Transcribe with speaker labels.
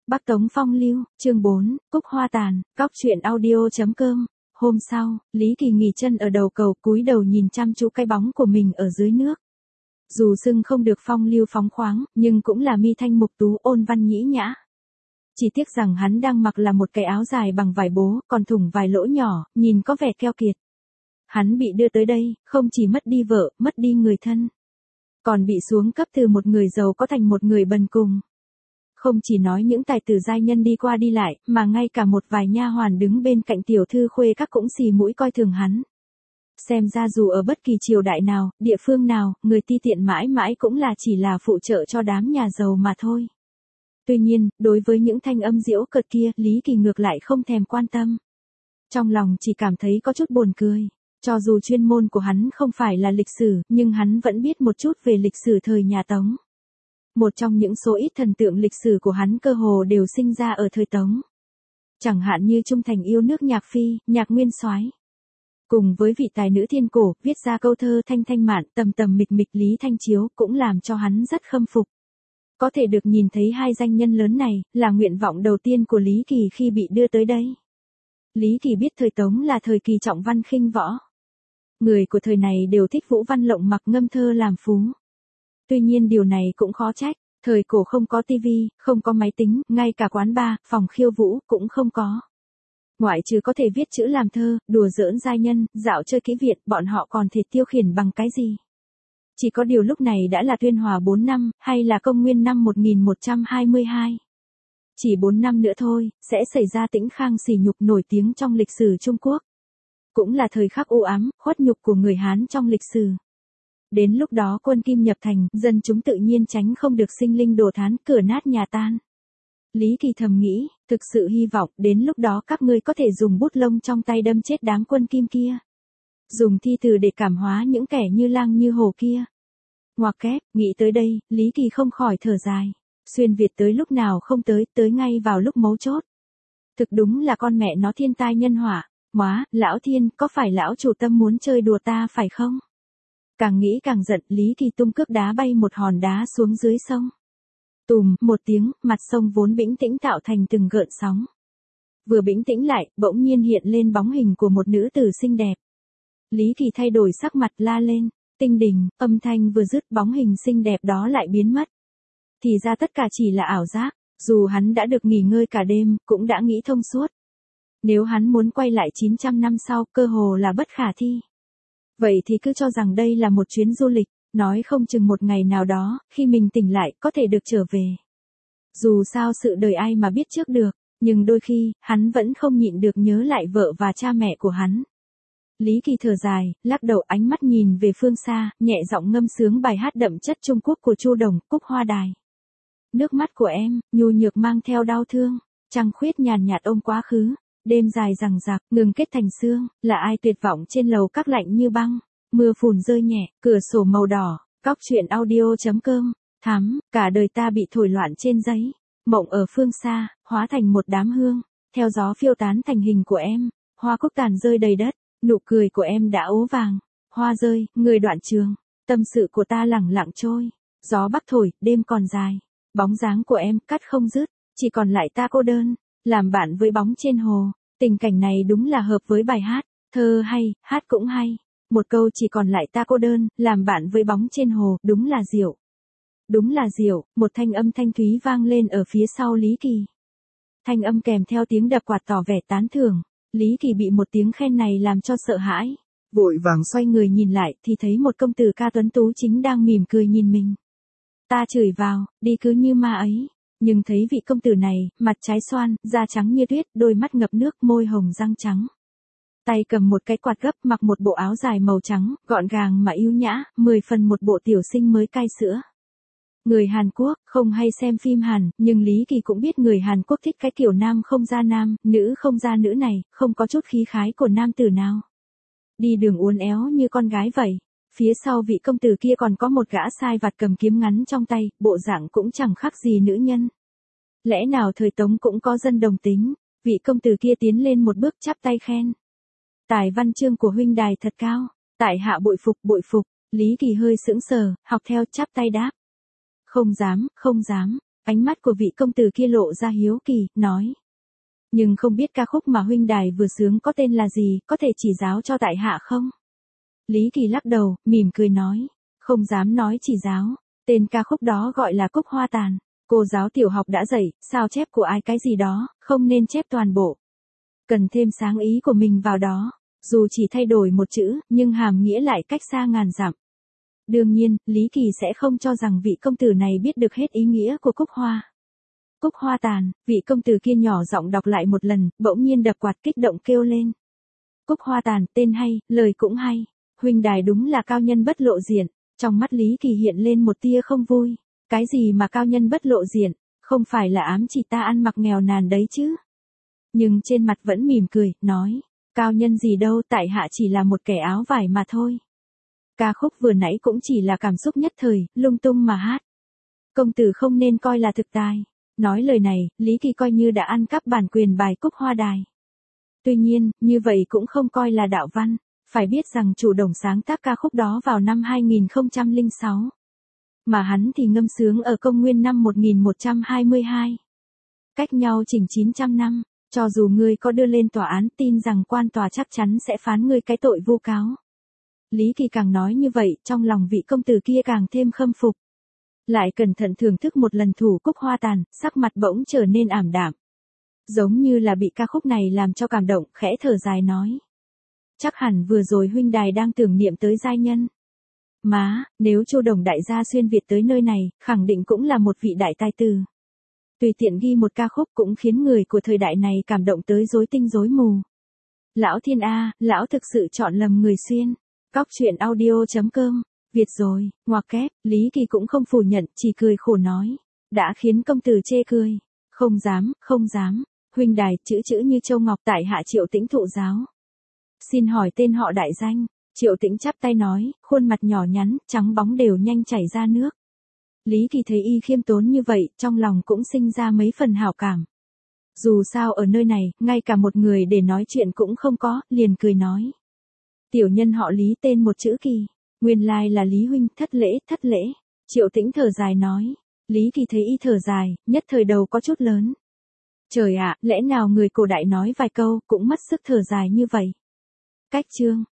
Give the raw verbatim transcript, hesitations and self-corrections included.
Speaker 1: Bắc Tống Phong Lưu, chương bốn, Cúc Hoa Tàn, Cóc Truyện Audio.com. Hôm sau, Lý Kỳ nghỉ chân ở đầu cầu, cúi đầu nhìn chăm chú cái bóng của mình ở dưới nước. Dù xưng không được phong lưu phóng khoáng, nhưng cũng là mi thanh mục tú, ôn văn nhĩ nhã. Chỉ tiếc rằng hắn đang mặc là một cái áo dài bằng vải bố, còn thủng vài lỗ nhỏ, nhìn có vẻ keo kiệt. Hắn bị đưa tới đây, không chỉ mất đi vợ, mất đi người thân, còn bị xuống cấp từ một người giàu có thành một người bần cùng. Không chỉ nói những tài tử giai nhân đi qua đi lại, mà ngay cả một vài nha hoàn đứng bên cạnh tiểu thư khuê các cũng xì mũi coi thường hắn. Xem ra dù ở bất kỳ triều đại nào, địa phương nào, người ti tiện mãi mãi cũng là chỉ là phụ trợ cho đám nhà giàu mà thôi. Tuy nhiên, đối với những thanh âm giễu cợt kia, Lý Kỳ ngược lại không thèm quan tâm. Trong lòng chỉ cảm thấy có chút buồn cười. Cho dù chuyên môn của hắn không phải là lịch sử, nhưng hắn vẫn biết một chút về lịch sử thời nhà Tống. Một trong những số ít thần tượng lịch sử của hắn cơ hồ đều sinh ra ở thời Tống. Chẳng hạn như trung thành yêu nước Nhạc Phi, Nhạc Nguyên Soái. Cùng với vị tài nữ thiên cổ, viết ra câu thơ thanh thanh mạn, tầm tầm mịch mịch Lý Thanh Chiếu cũng làm cho hắn rất khâm phục. Có thể được nhìn thấy hai danh nhân lớn này, là nguyện vọng đầu tiên của Lý Kỳ khi bị đưa tới đây. Lý Kỳ biết thời Tống là thời kỳ trọng văn khinh võ. Người của thời này đều thích vũ văn lộng mặc ngâm thơ làm phú. Tuy nhiên điều này cũng khó trách, thời cổ không có tivi, không có máy tính, ngay cả quán bar, phòng khiêu vũ cũng không có. Ngoại trừ có thể viết chữ làm thơ, đùa giỡn giai nhân, dạo chơi kỹ viện, bọn họ còn thể tiêu khiển bằng cái gì? Chỉ có điều lúc này đã là Tuyên Hòa bốn năm, hay là công nguyên năm một nghìn một trăm hai mươi hai. Chỉ bốn năm nữa thôi, sẽ xảy ra Tĩnh Khang sỉ nhục nổi tiếng trong lịch sử Trung Quốc. Cũng là thời khắc u ám, khuất nhục của người Hán trong lịch sử. Đến lúc đó quân Kim nhập thành, dân chúng tự nhiên tránh không được sinh linh đồ thán, cửa nát nhà tan. Lý Kỳ thầm nghĩ, thực sự hy vọng đến lúc đó các ngươi có thể dùng bút lông trong tay đâm chết đám quân Kim kia. Dùng thi từ để cảm hóa những kẻ như lang như hổ kia. Ngoặc kép, nghĩ tới đây, Lý Kỳ không khỏi thở dài. Xuyên Việt tới lúc nào không tới, tới ngay vào lúc mấu chốt. Thực đúng là con mẹ nó thiên tai nhân họa. Móa, lão thiên, có phải lão chủ tâm muốn chơi đùa ta phải không? Càng nghĩ càng giận, Lý Kỳ tung cước đá bay một hòn đá xuống dưới sông. Tùm, một tiếng, mặt sông vốn bĩnh tĩnh tạo thành từng gợn sóng. Vừa bĩnh tĩnh lại, bỗng nhiên hiện lên bóng hình của một nữ tử xinh đẹp. Lý Kỳ thay đổi sắc mặt la lên, tinh đình, âm thanh vừa dứt bóng hình xinh đẹp đó lại biến mất. Thì ra tất cả chỉ là ảo giác, dù hắn đã được nghỉ ngơi cả đêm, cũng đã nghĩ thông suốt. Nếu hắn muốn quay lại chín trăm năm sau, cơ hồ là bất khả thi. Vậy thì cứ cho rằng đây là một chuyến du lịch, nói không chừng một ngày nào đó, khi mình tỉnh lại, có thể được trở về. Dù sao sự đời ai mà biết trước được, nhưng đôi khi, hắn vẫn không nhịn được nhớ lại vợ và cha mẹ của hắn. Lý Kỳ thở dài, lắc đầu ánh mắt nhìn về phương xa, nhẹ giọng ngâm sướng bài hát đậm chất Trung Quốc của Chu Đồng, Cúc Hoa Đài. Nước mắt của em, nhu nhược mang theo đau thương, trăng khuyết nhàn nhạt ôm quá khứ. Đêm dài rằng rạc, ngừng kết thành sương, là ai tuyệt vọng trên lầu các lạnh như băng, mưa phùn rơi nhẹ, cửa sổ màu đỏ, Cóc Truyện Audio.com, thắm, cả đời ta bị thổi loạn trên giấy, mộng ở phương xa, hóa thành một đám hương, theo gió phiêu tán thành hình của em, hoa cúc tàn rơi đầy đất, nụ cười của em đã ố vàng, hoa rơi, người đoạn trường, tâm sự của ta lẳng lặng trôi, gió bắc thổi, đêm còn dài, bóng dáng của em cắt không dứt, chỉ còn lại ta cô đơn. Làm bạn với bóng trên hồ, tình cảnh này đúng là hợp với bài hát, thơ hay, hát cũng hay. Một câu chỉ còn lại ta cô đơn, làm bạn với bóng trên hồ, đúng là diệu. Đúng là diệu, một thanh âm thanh thúy vang lên ở phía sau Lý Kỳ. Thanh âm kèm theo tiếng đập quạt tỏ vẻ tán thưởng, Lý Kỳ bị một tiếng khen này làm cho sợ hãi. Vội vàng xoay người nhìn lại thì thấy một công tử ca tuấn tú chính đang mỉm cười nhìn mình. Ta chửi vào, đi cứ như ma ấy. Nhưng thấy vị công tử này, mặt trái xoan, da trắng như tuyết, đôi mắt ngập nước, môi hồng răng trắng. Tay cầm một cái quạt gấp, mặc một bộ áo dài màu trắng, gọn gàng mà yêu nhã, mười phần một bộ tiểu sinh mới cai sữa. Người Hàn Quốc, không hay xem phim Hàn, nhưng Lý Kỳ cũng biết người Hàn Quốc thích cái kiểu nam không ra nam, nữ không ra nữ này, không có chút khí khái của nam tử nào. Đi đường uốn éo như con gái vậy. Phía sau vị công tử kia còn có một gã sai vặt cầm kiếm ngắn trong tay, bộ dạng cũng chẳng khác gì nữ nhân. Lẽ nào thời Tống cũng có dân đồng tính, vị công tử kia tiến lên một bước chắp tay khen. Tài văn chương của huynh đài thật cao, tại hạ bội phục bội phục, Lý Kỳ hơi sững sờ, học theo chắp tay đáp. Không dám, không dám, Ánh mắt của vị công tử kia lộ ra hiếu kỳ, nói. Nhưng không biết ca khúc mà huynh đài vừa sướng có tên là gì, có thể chỉ giáo cho tại hạ không? Lý Kỳ lắc đầu, mỉm cười nói. Không dám nói chỉ giáo, tên ca khúc đó gọi là Cúc Hoa Tàn. Cô giáo tiểu học đã dạy, sao chép của ai cái gì đó, không nên chép toàn bộ. Cần thêm sáng ý của mình vào đó, dù chỉ thay đổi một chữ, nhưng hàm nghĩa lại cách xa ngàn dặm. Đương nhiên, Lý Kỳ sẽ không cho rằng vị công tử này biết được hết ý nghĩa của Cúc Hoa. Cúc Hoa Tàn, vị công tử kia nhỏ giọng đọc lại một lần, bỗng nhiên đập quạt kích động kêu lên. Cúc Hoa Tàn, tên hay, lời cũng hay. Huynh đài đúng là cao nhân bất lộ diện. Trong mắt Lý Kỳ hiện lên một tia không vui. Cái gì mà cao nhân bất lộ diện, không phải là ám chỉ ta ăn mặc nghèo nàn đấy chứ. Nhưng trên mặt vẫn mỉm cười, nói. Cao nhân gì đâu, tại hạ chỉ là một kẻ áo vải mà thôi. Ca khúc vừa nãy cũng chỉ là cảm xúc nhất thời, lung tung mà hát. Công tử không nên coi là thực tài. Nói lời này, Lý Kỳ coi như đã ăn cắp bản quyền bài Cúc Hoa Đài. Tuy nhiên, như vậy cũng không coi là đạo văn. Phải biết rằng chủ đồng sáng tác ca khúc đó vào năm hai nghìn không trăm lẻ sáu. Mà hắn thì ngâm sướng ở công nguyên năm một nghìn một trăm hai mươi hai. Cách nhau chỉnh chín trăm năm, cho dù ngươi có đưa lên tòa án tin rằng quan tòa chắc chắn sẽ phán ngươi cái tội vu cáo. Lý Kỳ càng nói như vậy, trong lòng vị công tử kia càng thêm khâm phục. Lại cẩn thận thưởng thức một lần thủ Cúc Hoa Tàn, sắc mặt bỗng trở nên ảm đạm. Giống như là bị ca khúc này làm cho cảm động, khẽ thở dài nói. Chắc hẳn vừa rồi huynh đài đang tưởng niệm tới giai nhân. Má, nếu Chu Đồng đại gia xuyên Việt tới nơi này, khẳng định cũng là một vị đại tài tử. Tùy tiện ghi một ca khúc cũng khiến người của thời đại này cảm động tới rối tinh rối mù. Lão thiên A, lão thực sự chọn lầm người xuyên. Cóc truyện audio chấm com, Việt rồi, ngoặc kép, Lý Kỳ cũng không phủ nhận, chỉ cười khổ nói. Đã khiến công tử chê cười. Không dám, không dám. Huynh đài, chữ chữ như châu ngọc, tại hạ Triệu Tĩnh thụ giáo. Xin hỏi tên họ đại danh. Triệu Tĩnh chắp tay nói, khuôn mặt nhỏ nhắn, trắng bóng đều nhanh chảy ra nước. Lý Kỳ thấy y khiêm tốn như vậy, trong lòng cũng sinh ra mấy phần hảo cảm. Dù sao ở nơi này, ngay cả một người để nói chuyện cũng không có, liền cười nói. Tiểu nhân họ Lý tên một chữ Kỳ. Nguyên lai là Lý huynh, thất lễ, thất lễ. Triệu Tĩnh thở dài nói. Lý Kỳ thấy y thở dài, nhất thời đầu có chút lớn. Trời ạ, lẽ nào người cổ đại nói vài câu cũng mất sức thở dài như vậy. Cách chương.